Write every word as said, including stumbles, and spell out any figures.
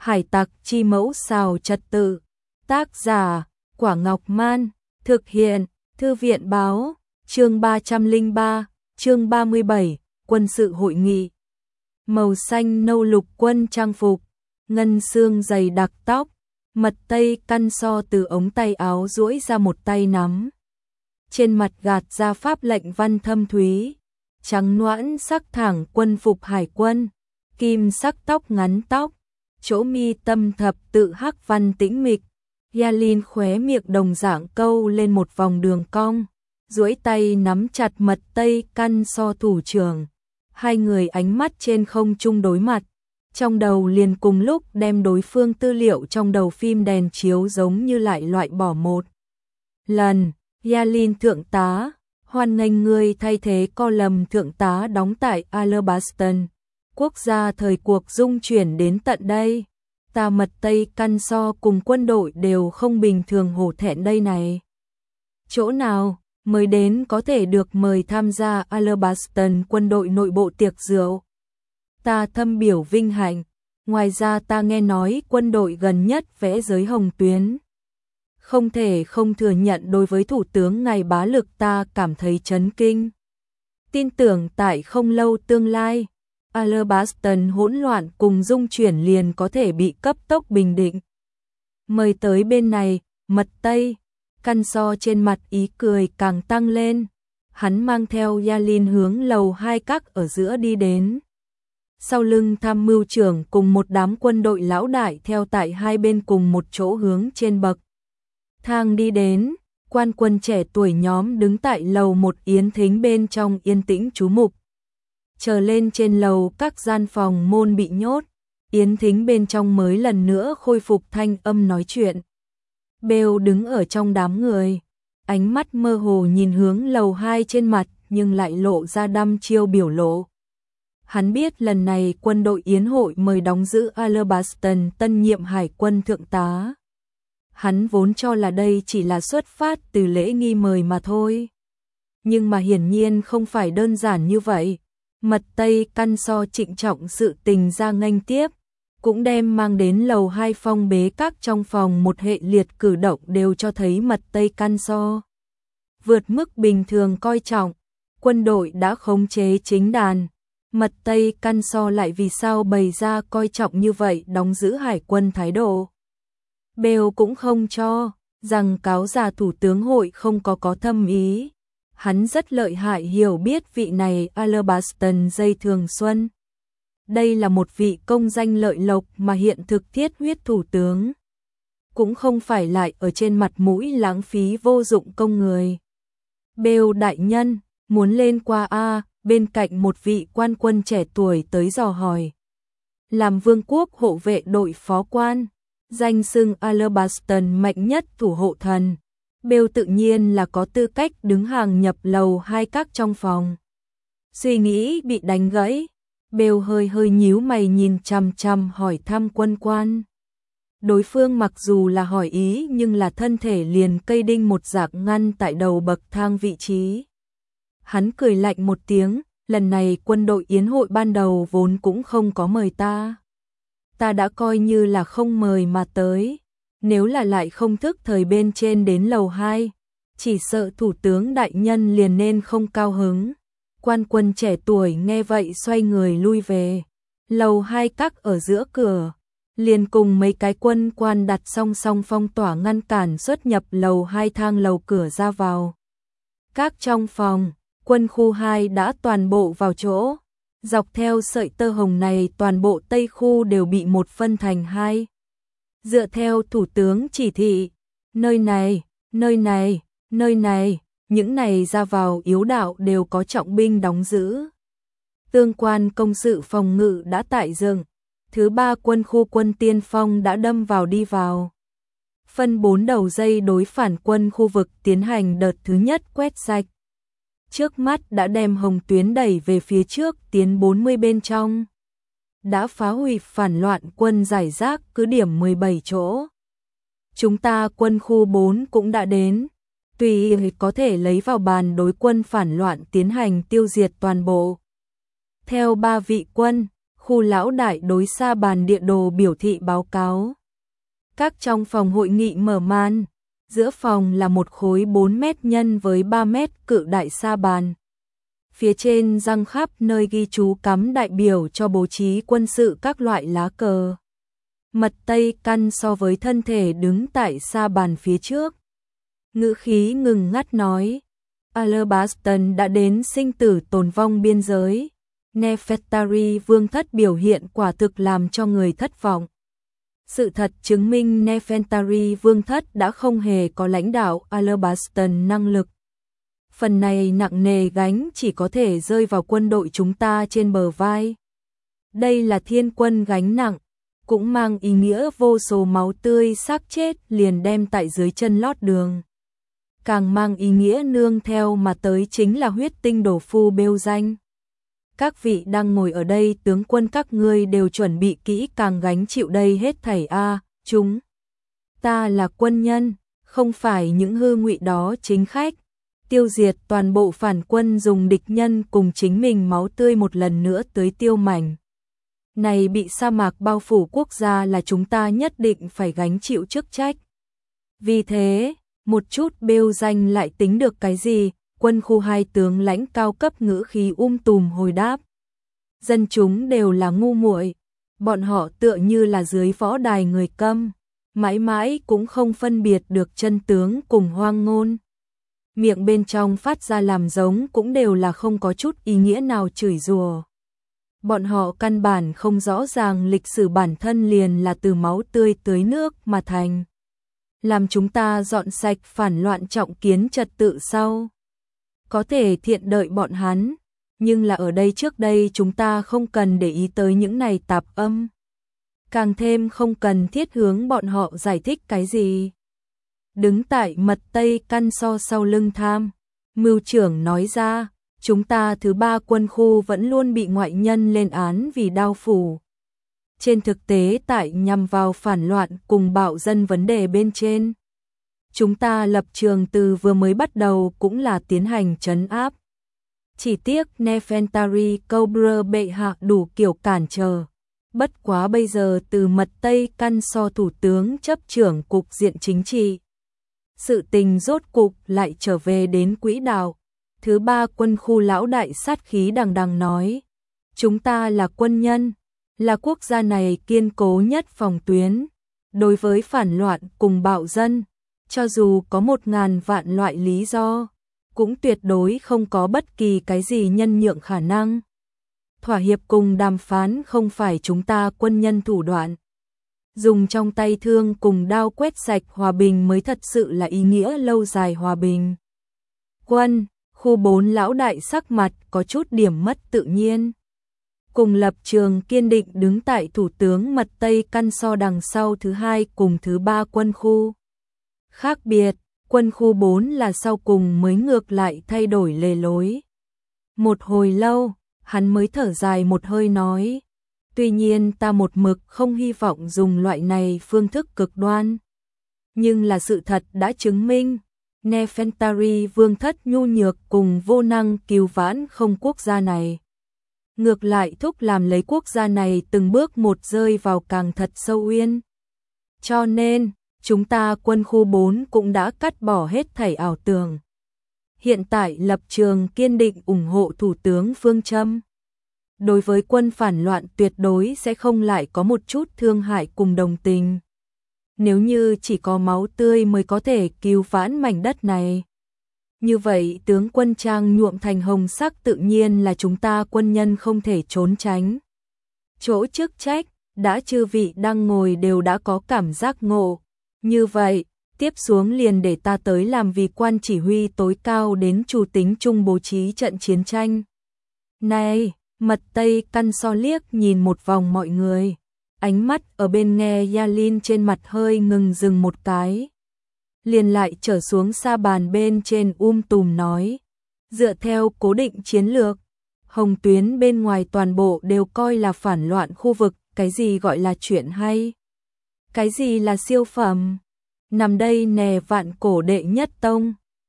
Hải tặc chi mẫu xào trật tự. Tác giả Quả Ngọc Man. Thực hiện Thư viện Báo. Chương ba trăm lẻ ba, chương ba mươi bảy, quân sự hội nghị. Màu xanh nâu lục quân trang phục, ngân xương dày đặc tóc, mật tây căn so từ ống tay áo duỗi ra một tay nắm. Trên mặt gạt ra pháp lệnh văn thâm thúy, trắng noãn sắc thẳng quân phục hải quân, kim sắc tóc ngắn tóc, chỗ mi tâm thập tự hắc văn tĩnh mịch. Yalin khóe miệng đồng dạng câu lên một vòng đường cong, duỗi tay nắm chặt mật tây căn so thủ trưởng. Hai người ánh mắt trên không trung đối mặt, trong đầu liền cùng lúc đem đối phương tư liệu trong đầu phim đèn chiếu giống như lại loại bỏ một lần. Yalin thượng tá, hoan nghênh ngươi thay thế co lầm thượng tá đóng tại Alabaston. Quốc gia thời cuộc dung chuyển đến tận đây. Ta mật tây căn so cùng quân đội đều không bình thường hổ thẹn đây này. Chỗ nào mới đến có thể được mời tham gia Alabaston quân đội nội bộ tiệc rượu? Ta thâm biểu vinh hạnh. Ngoài ra ta nghe nói quân đội gần nhất vẽ giới hồng tuyến. Không thể không thừa nhận đối với thủ tướng ngài bá lực ta cảm thấy chấn kinh. Tin tưởng tại không lâu tương lai, Alabaston hỗn loạn cùng dung chuyển liền có thể bị cấp tốc bình định. Mời tới bên này, mật tây, căn so trên mặt ý cười càng tăng lên. Hắn mang theo Yalin hướng lầu hai các ở giữa đi đến. Sau lưng tham mưu trưởng cùng một đám quân đội lão đại theo tại hai bên cùng một chỗ hướng trên bậc thang đi đến. Quan quân trẻ tuổi nhóm đứng tại lầu một yến thính bên trong yên tĩnh chú mục. Chờ lên trên lầu các gian phòng môn bị nhốt, yến thính bên trong mới lần nữa khôi phục thanh âm nói chuyện. Bale đứng ở trong đám người, ánh mắt mơ hồ nhìn hướng lầu hai trên mặt nhưng lại lộ ra đăm chiêu biểu lộ. Hắn biết lần này quân đội yến hội mời đóng giữ Alabaston tân nhiệm hải quân thượng tá. Hắn vốn cho là đây chỉ là xuất phát từ lễ nghi mời mà thôi. Nhưng mà hiển nhiên không phải đơn giản như vậy. Mật tây căn so trịnh trọng sự tình ra nghênh tiếp, cũng đem mang đến lầu hai phong bế các trong phòng một hệ liệt cử động đều cho thấy mật tây căn so vượt mức bình thường coi trọng. Quân đội đã khống chế chính đàn, mật tây căn so lại vì sao bày ra coi trọng như vậy đóng giữ hải quân thái độ. Bale cũng không cho rằng cáo già thủ tướng hội không có có thâm ý. Hắn rất lợi hại hiểu biết vị này Alabaston dây thường xuân. Đây là một vị công danh lợi lộc mà hiện thực thiết huyết thủ tướng. Cũng không phải lại ở trên mặt mũi lãng phí vô dụng công người. Bale đại nhân, muốn lên qua A, bên cạnh một vị quan quân trẻ tuổi tới dò hỏi. Làm vương quốc hộ vệ đội phó quan, danh xưng Alabaston mạnh nhất thủ hộ thần. Bale tự nhiên là có tư cách đứng hàng nhập lầu hai các trong phòng. Suy nghĩ bị đánh gãy, Bale hơi hơi nhíu mày nhìn chằm chằm hỏi thăm quân quan. Đối phương mặc dù là hỏi ý nhưng là thân thể liền cây đinh một dạng ngăn tại đầu bậc thang vị trí. Hắn cười lạnh một tiếng, lần này quân đội yến hội ban đầu vốn cũng không có mời ta. Ta đã coi như là không mời mà tới. Nếu là lại không thức thời bên trên đến lầu hai, chỉ sợ thủ tướng đại nhân liền nên không cao hứng. Quan quân trẻ tuổi nghe vậy xoay người lui về. Lầu hai các ở giữa cửa, liền cùng mấy cái quân quan đặt song song phong tỏa ngăn cản xuất nhập lầu hai thang lầu cửa ra vào. Các trong phòng, quân khu hai đã toàn bộ vào chỗ. Dọc theo sợi tơ hồng này toàn bộ Tây khu đều bị một phân thành hai. Dựa theo thủ tướng chỉ thị, nơi này, nơi này, nơi này, những này ra vào yếu đạo đều có trọng binh đóng giữ. Tương quan công sự phòng ngự đã tại dựng, thứ ba quân khu quân tiên phong đã đâm vào đi vào. Phân bốn đầu dây đối phản quân khu vực tiến hành đợt thứ nhất quét sạch. Trước mắt đã đem hồng tuyến đẩy về phía trước tiến bốn mươi bên trong. Đã phá hủy phản loạn quân giải rác cứ điểm mười bảy chỗ. Chúng ta quân khu bốn cũng đã đến, tùy có thể lấy vào bàn đối quân phản loạn tiến hành tiêu diệt toàn bộ. Theo ba vị quân, khu lão đại đối Sa Bàn địa đồ biểu thị báo cáo. Các trong phòng hội nghị mở màn, giữa phòng là một khối bốn mét nhân với ba mét cự đại Sa Bàn. Phía trên răng khắp nơi ghi chú cắm đại biểu cho bố trí quân sự các loại lá cờ. Mật Tây Căn so với thân thể đứng tại Sa Bàn phía trước. Ngữ khí ngừng ngắt nói, Alabastan đã đến sinh tử tồn vong biên giới. Nefertari Vương thất biểu hiện quả thực làm cho người thất vọng. Sự thật chứng minh Nefertari Vương thất đã không hề có lãnh đạo Alabastan năng lực. Phần này nặng nề gánh chỉ có thể rơi vào quân đội chúng ta trên bờ vai. Đây là thiên quân gánh nặng, cũng mang ý nghĩa vô số máu tươi xác chết liền đem tại dưới chân lót đường. Càng mang ý nghĩa nương theo mà tới chính là huyết tinh đổ phu bêu danh. Các vị đang ngồi ở đây, tướng quân các ngươi đều chuẩn bị kỹ càng gánh chịu đây hết thảy a, à, chúng ta là quân nhân, không phải những hư ngụy đó chính khách. Tiêu diệt toàn bộ phản quân dùng địch nhân cùng chính mình máu tươi một lần nữa tưới tiêu mảnh. Này bị sa mạc bao phủ quốc gia là chúng ta nhất định phải gánh chịu chức trách. Vì thế, một chút bêu danh lại tính được cái gì? Quân khu hai tướng lãnh cao cấp ngữ khí um tùm hồi đáp. Dân chúng đều là ngu muội, bọn họ tựa như là dưới võ đài người câm, mãi mãi cũng không phân biệt được chân tướng cùng hoang ngôn. Miệng bên trong phát ra làm giống cũng đều là không có chút ý nghĩa nào chửi rủa. Bọn họ căn bản không rõ ràng lịch sử bản thân liền là từ máu tươi tưới nước mà thành. Làm chúng ta dọn sạch phản loạn trọng kiến trật tự sau. Có thể thiện đợi bọn hắn, nhưng là ở đây trước đây chúng ta không cần để ý tới những này tạp âm. Càng thêm không cần thiết hướng bọn họ giải thích cái gì. Đứng tại Mật Tây Căn so sau lưng Tham, Mưu trưởng nói ra, chúng ta thứ ba quân khu vẫn luôn bị ngoại nhân lên án vì đao phủ. Trên thực tế tại nhằm vào phản loạn cùng bạo dân vấn đề bên trên. Chúng ta lập trường từ vừa mới bắt đầu cũng là tiến hành trấn áp. Chỉ tiếc Nefertari Cobra bệ hạ đủ kiểu cản trở. Bất quá bây giờ từ Mật Tây Căn so thủ tướng chấp trưởng cục diện chính trị. Sự tình rốt cục lại trở về đến quỹ đạo. Thứ ba quân khu lão đại sát khí đằng đằng nói. Chúng ta là quân nhân, là quốc gia này kiên cố nhất phòng tuyến. Đối với phản loạn cùng bạo dân, cho dù có một ngàn vạn loại lý do, cũng tuyệt đối không có bất kỳ cái gì nhân nhượng khả năng. Thỏa hiệp cùng đàm phán không phải chúng ta quân nhân thủ đoạn. Dùng trong tay thương cùng đao quét sạch hòa bình mới thật sự là ý nghĩa lâu dài hòa bình. Quân, khu bốn lão đại sắc mặt có chút điểm mất tự nhiên. Cùng lập trường kiên định đứng tại thủ tướng Mật Tây Căn so đằng sau thứ hai cùng thứ ba quân khu. Khác biệt, quân khu bốn là sau cùng mới ngược lại thay đổi lề lối. Một hồi lâu, hắn mới thở dài một hơi nói. Tuy nhiên ta một mực không hy vọng dùng loại này phương thức cực đoan. Nhưng là sự thật đã chứng minh, Nefertari Vương thất nhu nhược cùng vô năng cứu vãn không quốc gia này. Ngược lại thúc làm lấy quốc gia này từng bước một rơi vào càng thật sâu uyên. Cho nên, chúng ta quân khu bốn cũng đã cắt bỏ hết thảy ảo tưởng. Hiện tại lập trường kiên định ủng hộ Thủ tướng phương châm. Đối với quân phản loạn tuyệt đối sẽ không lại có một chút thương hại cùng đồng tình. Nếu như chỉ có máu tươi mới có thể cứu vãn mảnh đất này. Như vậy tướng quân trang nhuộm thành hồng sắc tự nhiên là chúng ta quân nhân không thể trốn tránh. Chỗ chức trách, đã chư vị đang ngồi đều đã có cảm giác ngộ. Như vậy, tiếp xuống liền để ta tới làm vì quan chỉ huy tối cao đến chủ tính chung bố trí trận chiến tranh. Này, Mật Tây Căn so liếc nhìn một vòng mọi người. Ánh mắt ở bên nghe Yalin trên mặt hơi ngừng dừng một cái. Liền lại trở xuống sa bàn bên trên um tùm nói. Dựa theo cố định chiến lược, hồng tuyến bên ngoài toàn bộ đều coi là phản loạn khu vực. Cái gì gọi là chuyện hay? Cái gì là siêu phẩm? Nằm đây nè vạn cổ đệ nhất tông.